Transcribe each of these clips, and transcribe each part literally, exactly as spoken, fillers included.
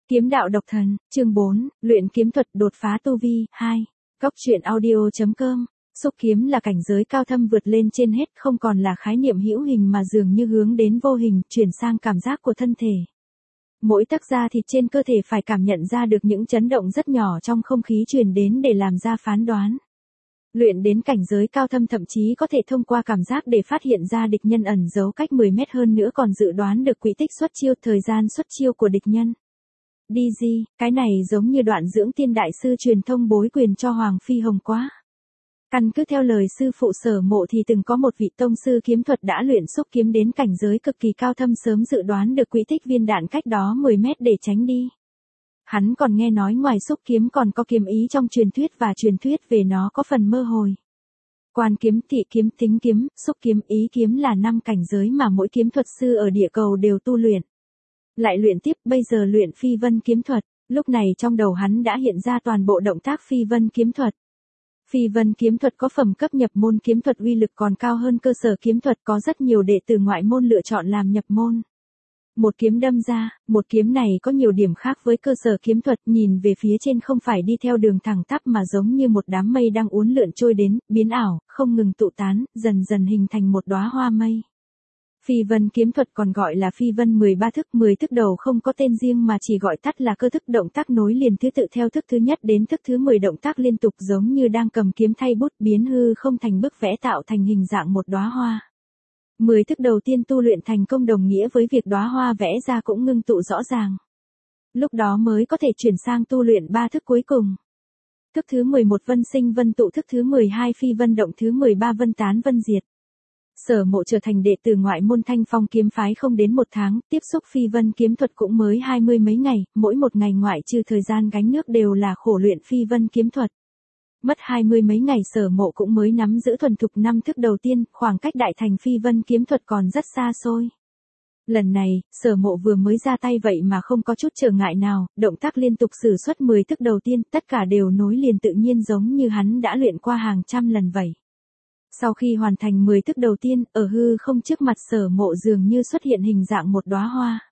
Kiếm đạo độc thần, chương bốn, luyện kiếm thuật đột phá tu vi, hai. Góc truyện audio.com. Xúc kiếm là cảnh giới cao thâm vượt lên trên hết, không còn là khái niệm hữu hình mà dường như hướng đến vô hình, chuyển sang cảm giác của thân thể. Mỗi tấc da thịt trên cơ thể phải cảm nhận ra được những chấn động rất nhỏ trong không khí truyền đến để làm ra phán đoán. Luyện đến cảnh giới cao thâm thậm chí có thể thông qua cảm giác để phát hiện ra địch nhân ẩn giấu cách mười mét hơn nữa, còn dự đoán được quỹ tích xuất chiêu, thời gian xuất chiêu của địch nhân. đê giê, cái này giống như đoạn dưỡng tiên đại sư truyền thông bối quyền cho Hoàng Phi Hồng quá. Căn cứ theo lời sư phụ Sở Mộ thì từng có một vị tông sư kiếm thuật đã luyện xúc kiếm đến cảnh giới cực kỳ cao thâm, sớm dự đoán được quỹ tích viên đạn cách đó mười mét để tránh đi. Hắn còn nghe nói ngoài xúc kiếm còn có kiếm ý trong truyền thuyết, và truyền thuyết về nó có phần mơ hồ. Quan kiếm, thị kiếm, tính kiếm, xúc kiếm, ý kiếm là năm cảnh giới mà mỗi kiếm thuật sư ở địa cầu đều tu luyện. Lại luyện tiếp, bây giờ luyện phi vân kiếm thuật, lúc này trong đầu hắn đã hiện ra toàn bộ động tác phi vân kiếm thuật. Phi vân kiếm thuật có phẩm cấp nhập môn, kiếm thuật uy lực còn cao hơn cơ sở kiếm thuật, có rất nhiều đệ tử ngoại môn lựa chọn làm nhập môn. Một kiếm đâm ra, một kiếm này có nhiều điểm khác với cơ sở kiếm thuật, nhìn về phía trên không phải đi theo đường thẳng tắp mà giống như một đám mây đang uốn lượn trôi đến, biến ảo, không ngừng tụ tán, dần dần hình thành một đóa hoa mây. Phi vân kiếm thuật còn gọi là phi vân mười ba thức, mười thức đầu không có tên riêng mà chỉ gọi tắt là cơ thức, động tác nối liền thứ tự theo thức thứ nhất đến thức thứ mười, động tác liên tục giống như đang cầm kiếm thay bút, biến hư không thành bức vẽ tạo thành hình dạng một đóa hoa. mười thức đầu tiên tu luyện thành công đồng nghĩa với việc đóa hoa vẽ ra cũng ngưng tụ rõ ràng. Lúc đó mới có thể chuyển sang tu luyện ba thức cuối cùng. Thức thứ mười một vân sinh vân tụ, thức thứ mười hai phi vân động, thứ mười ba vân tán vân diệt. Sở Mộ trở thành đệ tử ngoại môn Thanh Phong kiếm phái không đến một tháng, tiếp xúc phi vân kiếm thuật cũng mới hai mươi mấy ngày, mỗi một ngày ngoại trừ thời gian gánh nước đều là khổ luyện phi vân kiếm thuật. Mất hai mươi mấy ngày Sở Mộ cũng mới nắm giữ thuần thục năm thức đầu tiên, khoảng cách đại thành phi vân kiếm thuật còn rất xa xôi. Lần này, Sở Mộ vừa mới ra tay vậy mà không có chút trở ngại nào, động tác liên tục sử xuất mười thức đầu tiên, tất cả đều nối liền tự nhiên giống như hắn đã luyện qua hàng trăm lần vậy. Sau khi hoàn thành mười thức đầu tiên, ở hư không trước mặt Sở Mộ dường như xuất hiện hình dạng một đóa hoa.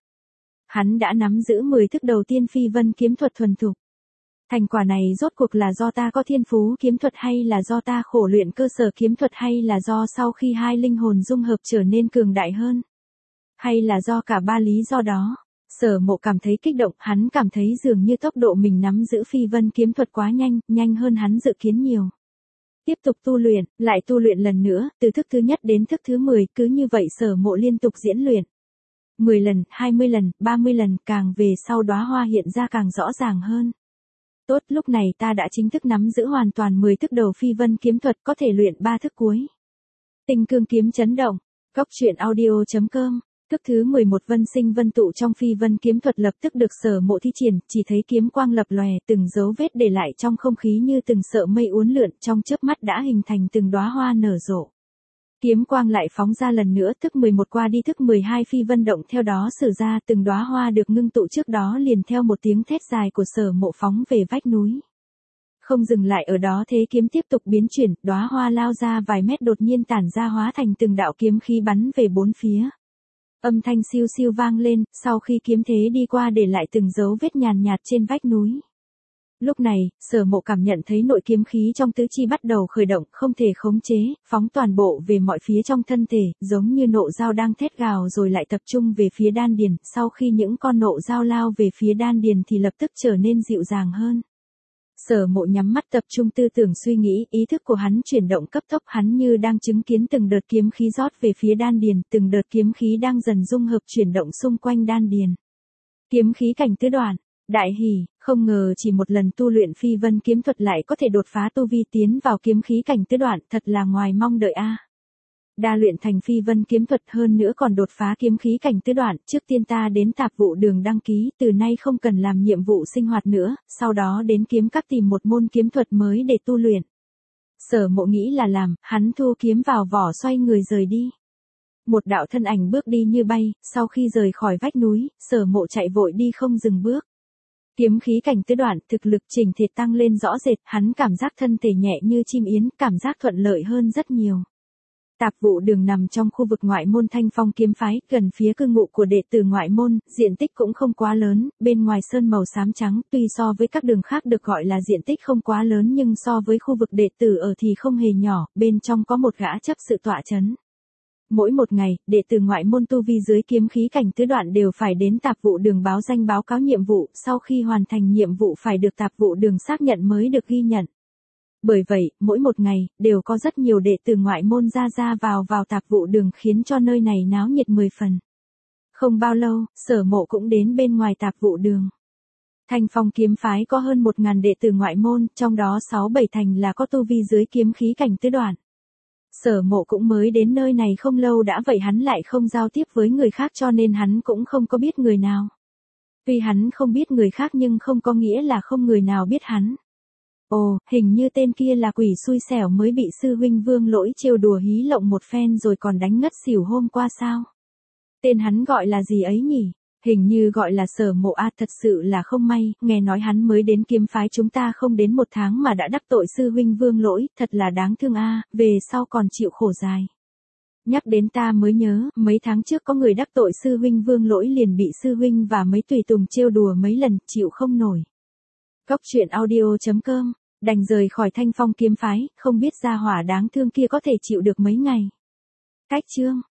Hắn đã nắm giữ mười thức đầu tiên phi vân kiếm thuật thuần thục. Thành quả này rốt cuộc là do ta có thiên phú kiếm thuật, hay là do ta khổ luyện cơ sở kiếm thuật, hay là do sau khi hai linh hồn dung hợp trở nên cường đại hơn, hay là do cả ba lý do đó? Sở Mộ cảm thấy kích động, hắn cảm thấy dường như tốc độ mình nắm giữ phi vân kiếm thuật quá nhanh, nhanh hơn hắn dự kiến nhiều. Tiếp tục tu luyện, lại tu luyện lần nữa, từ thức thứ nhất đến thức thứ mười, cứ như vậy Sở Mộ liên tục diễn luyện. mười lần, hai mươi lần, ba mươi lần, càng về sau đóa hoa hiện ra càng rõ ràng hơn. Tốt, lúc này ta đã chính thức nắm giữ hoàn toàn mười thức đầu phi vân kiếm thuật, có thể luyện ba thức cuối. Tinh cương kiếm chấn động, góc truyện audio.com. Thức thứ mười một vân sinh vân tụ trong phi vân kiếm thuật lập tức được Sở Mộ thi triển, chỉ thấy kiếm quang lập lòe, từng dấu vết để lại trong không khí như từng sợi mây uốn lượn, trong chớp mắt đã hình thành từng đóa hoa nở rộ. Kiếm quang lại phóng ra lần nữa, thức mười một qua đi, thức mười hai phi vân động theo đó sử ra, từng đóa hoa được ngưng tụ trước đó liền theo một tiếng thét dài của Sở Mộ phóng về vách núi. Không dừng lại ở đó, thế kiếm tiếp tục biến chuyển, đóa hoa lao ra vài mét đột nhiên tản ra hóa thành từng đạo kiếm khí bắn về bốn phía. Âm thanh siêu siêu vang lên, sau khi kiếm thế đi qua để lại từng dấu vết nhàn nhạt trên vách núi. Lúc này, Sở Mộ cảm nhận thấy nội kiếm khí trong tứ chi bắt đầu khởi động, không thể khống chế, phóng toàn bộ về mọi phía trong thân thể, giống như nộ dao đang thét gào rồi lại tập trung về phía đan điền, sau khi những con nộ dao lao về phía đan điền thì lập tức trở nên dịu dàng hơn. Sở Mộ nhắm mắt tập trung tư tưởng suy nghĩ, ý thức của hắn chuyển động cấp tốc, hắn như đang chứng kiến từng đợt kiếm khí rót về phía đan điền, từng đợt kiếm khí đang dần dung hợp chuyển động xung quanh đan điền. Kiếm khí cảnh tứ đoạn, đại hỉ, không ngờ chỉ một lần tu luyện phi vân kiếm thuật lại có thể đột phá tu vi tiến vào kiếm khí cảnh tứ đoạn, thật là ngoài mong đợi a. Đa luyện thành phi vân kiếm thuật, hơn nữa còn đột phá kiếm khí cảnh tứ đoạn, trước tiên ta đến tạp vụ đường đăng ký, từ nay không cần làm nhiệm vụ sinh hoạt nữa, sau đó đến kiếm các tìm một môn kiếm thuật mới để tu luyện. Sở Mộ nghĩ là làm, hắn thu kiếm vào vỏ xoay người rời đi. Một đạo thân ảnh bước đi như bay, sau khi rời khỏi vách núi, Sở Mộ chạy vội đi không dừng bước. Kiếm khí cảnh tứ đoạn, thực lực chỉnh thể tăng lên rõ rệt, hắn cảm giác thân thể nhẹ như chim yến, cảm giác thuận lợi hơn rất nhiều. Tạp vụ đường nằm trong khu vực ngoại môn Thanh Phong kiếm phái, gần phía cư ngụ của đệ tử ngoại môn, diện tích cũng không quá lớn, bên ngoài sơn màu xám trắng, tuy so với các đường khác được gọi là diện tích không quá lớn nhưng so với khu vực đệ tử ở thì không hề nhỏ, bên trong có một gã chấp sự tọa chấn. Mỗi một ngày, đệ tử ngoại môn tu vi dưới kiếm khí cảnh tứ đoạn đều phải đến tạp vụ đường báo danh báo cáo nhiệm vụ, sau khi hoàn thành nhiệm vụ phải được tạp vụ đường xác nhận mới được ghi nhận. Bởi vậy, mỗi một ngày, đều có rất nhiều đệ tử ngoại môn ra ra vào vào tạp vụ đường khiến cho nơi này náo nhiệt mười phần. Không bao lâu, Sở Mộ cũng đến bên ngoài tạp vụ đường. Thanh Phong kiếm phái có hơn một ngàn đệ tử ngoại môn, trong đó sáu bảy thành là có tu vi dưới kiếm khí cảnh tứ đoạn. Sở Mộ cũng mới đến nơi này không lâu đã vậy hắn lại không giao tiếp với người khác cho nên hắn cũng không có biết người nào. Tuy hắn không biết người khác nhưng không có nghĩa là không người nào biết hắn. Ồ, hình như tên kia là quỷ xui xẻo mới bị sư huynh Vương Lỗi trêu đùa hí lộng một phen rồi còn đánh ngất xỉu hôm qua sao? Tên hắn gọi là gì ấy nhỉ? Hình như gọi là Sở Mộ a, thật sự là không may, nghe nói hắn mới đến kiếm phái chúng ta không đến một tháng mà đã đắc tội sư huynh Vương Lỗi, thật là đáng thương a, về sau còn chịu khổ dài. Nhắc đến ta mới nhớ, mấy tháng trước có người đắc tội sư huynh Vương Lỗi liền bị sư huynh và mấy tùy tùng trêu đùa mấy lần, chịu không nổi. Góc truyện audio chấm com, đành rời khỏi Thanh Phong kiếm phái, không biết gia hỏa đáng thương kia có thể chịu được mấy ngày. Cách chương